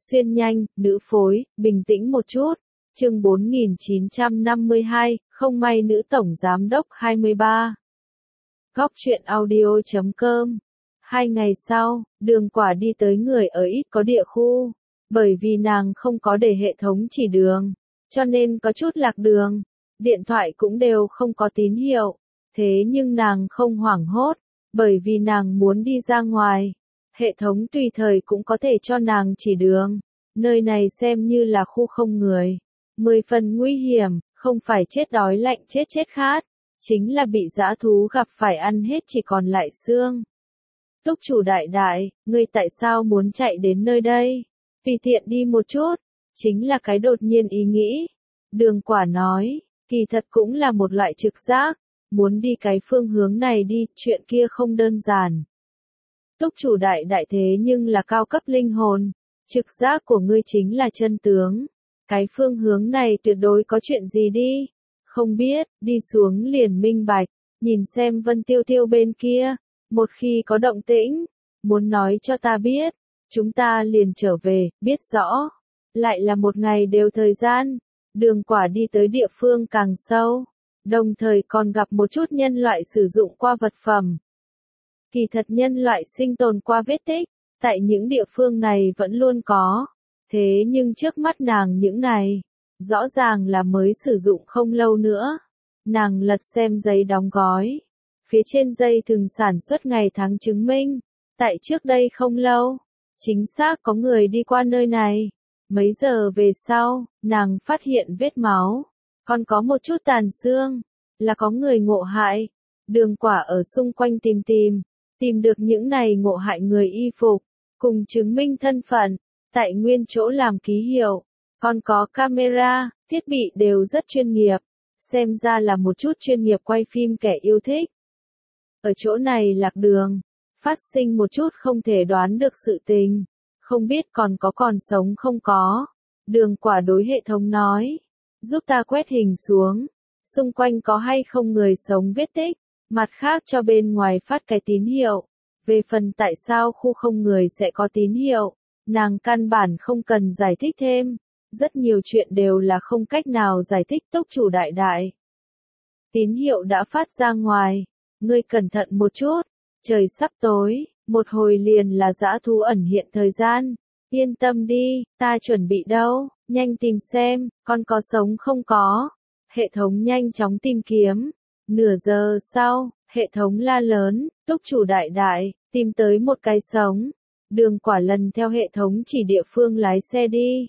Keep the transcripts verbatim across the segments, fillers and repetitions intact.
Xuyên nhanh, nữ phối, bình tĩnh một chút. Chương bốn nghìn chín trăm năm mươi hai, không may nữ tổng giám đốc hai mươi ba. Góc truyện audio chấm com. Hai ngày sau, Đường Quả đi tới người ở ít có địa khu. Bởi vì nàng không có để hệ thống chỉ đường, cho nên có chút lạc đường. Điện thoại cũng đều không có tín hiệu. Thế nhưng nàng không hoảng hốt, bởi vì nàng muốn đi ra ngoài. Hệ thống tùy thời cũng có thể cho nàng chỉ đường. Nơi này xem như là khu không người. Mười phần nguy hiểm, không phải chết đói lạnh chết chết khát. Chính là bị dã thú gặp phải ăn hết chỉ còn lại xương. Túc chủ đại đại, ngươi tại sao muốn chạy đến nơi đây? Tùy tiện đi một chút. Chính là cái đột nhiên ý nghĩ. Đường Quả nói, kỳ thật cũng là một loại trực giác. Muốn đi cái phương hướng này đi, chuyện kia không đơn giản. Túc chủ đại đại thế nhưng là cao cấp linh hồn. Trực giác của ngươi chính là chân tướng. Cái phương hướng này tuyệt đối có chuyện gì đi. Không biết, đi xuống liền minh bạch. Nhìn xem Vân Tiêu Tiêu bên kia. Một khi có động tĩnh, muốn nói cho ta biết. Chúng ta liền trở về, biết rõ. Lại là một ngày đều thời gian. Đường Quả đi tới địa phương càng sâu. Đồng thời còn gặp một chút nhân loại sử dụng qua vật phẩm. Kỳ thật nhân loại sinh tồn qua vết tích, tại những địa phương này vẫn luôn có. Thế nhưng trước mắt nàng những này, rõ ràng là mới sử dụng không lâu nữa. Nàng lật xem giấy đóng gói. Phía trên dây thừng sản xuất ngày tháng chứng minh. Tại trước đây không lâu, chính xác có người đi qua nơi này. Mấy giờ về sau, nàng phát hiện vết máu. Còn có một chút tàn xương, là có người ngộ hại. Đường Quả ở xung quanh tìm tìm, tìm được những này ngộ hại người y phục, cùng chứng minh thân phận, tại nguyên chỗ làm ký hiệu, còn có camera, thiết bị đều rất chuyên nghiệp, xem ra là một chút chuyên nghiệp quay phim kẻ yêu thích. Ở chỗ này lạc đường, phát sinh một chút không thể đoán được sự tình, không biết còn có còn sống không có. Đường Quả đối hệ thống nói, giúp ta quét hình xuống, xung quanh có hay không người sống vết tích, mặt khác cho bên ngoài phát cái tín hiệu. Về phần tại sao khu không người sẽ có tín hiệu, nàng căn bản không cần giải thích thêm, rất nhiều chuyện đều là không cách nào giải thích. Túc chủ đại đại. Tín hiệu đã phát ra ngoài, ngươi cẩn thận một chút, trời sắp tối, một hồi liền là dã thú ẩn hiện thời gian, yên tâm đi, ta chuẩn bị đâu. Nhanh tìm xem, con có sống không có. Hệ thống nhanh chóng tìm kiếm. Nửa giờ sau, hệ thống la lớn, Túc chủ đại đại, tìm tới một cái sống. Đường Quả lần theo hệ thống chỉ địa phương lái xe đi.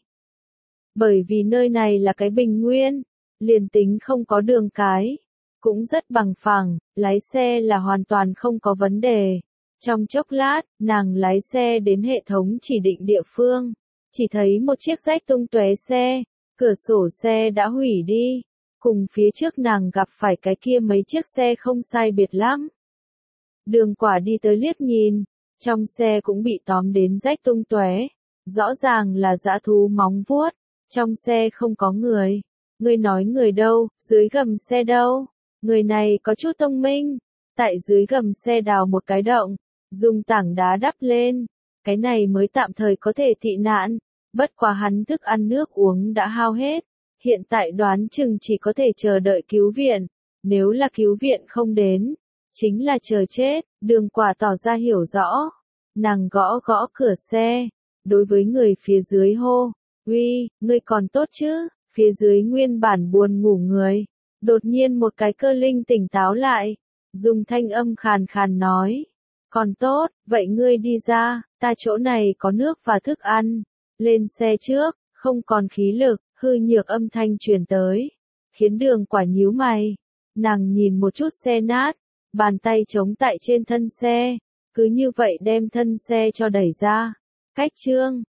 Bởi vì nơi này là cái bình nguyên, liền tính không có đường cái, cũng rất bằng phẳng, lái xe là hoàn toàn không có vấn đề. Trong chốc lát, nàng lái xe đến hệ thống chỉ định địa phương. Chỉ thấy một chiếc rách tung tóe xe, cửa sổ xe đã hủy đi, cùng phía trước nàng gặp phải cái kia mấy chiếc xe không sai biệt lắm. Đường Quả đi tới liếc nhìn, trong xe cũng bị tóm đến rách tung tóe, rõ ràng là dã thú móng vuốt, trong xe không có người. Ngươi nói người đâu, dưới gầm xe đâu? Người này có chút thông minh, tại dưới gầm xe đào một cái động, dùng tảng đá đắp lên. Cái này mới tạm thời có thể tị nạn, bất quá hắn thức ăn nước uống đã hao hết, hiện tại đoán chừng chỉ có thể chờ đợi cứu viện, nếu là cứu viện không đến, chính là chờ chết. Đường Quả tỏ ra hiểu rõ, nàng gõ gõ cửa xe, đối với người phía dưới hô, uy, ngươi còn tốt chứ? Phía dưới nguyên bản buồn ngủ người, đột nhiên một cái cơ linh tỉnh táo lại, dùng thanh âm khàn khàn nói. Còn tốt, vậy ngươi đi ra, ta chỗ này có nước và thức ăn. Lên xe trước, không còn khí lực, hư nhược âm thanh truyền tới. Khiến Đường Quả nhíu mày. Nàng nhìn một chút xe nát, bàn tay chống tại trên thân xe. Cứ như vậy đem thân xe cho đẩy ra. Cách chương,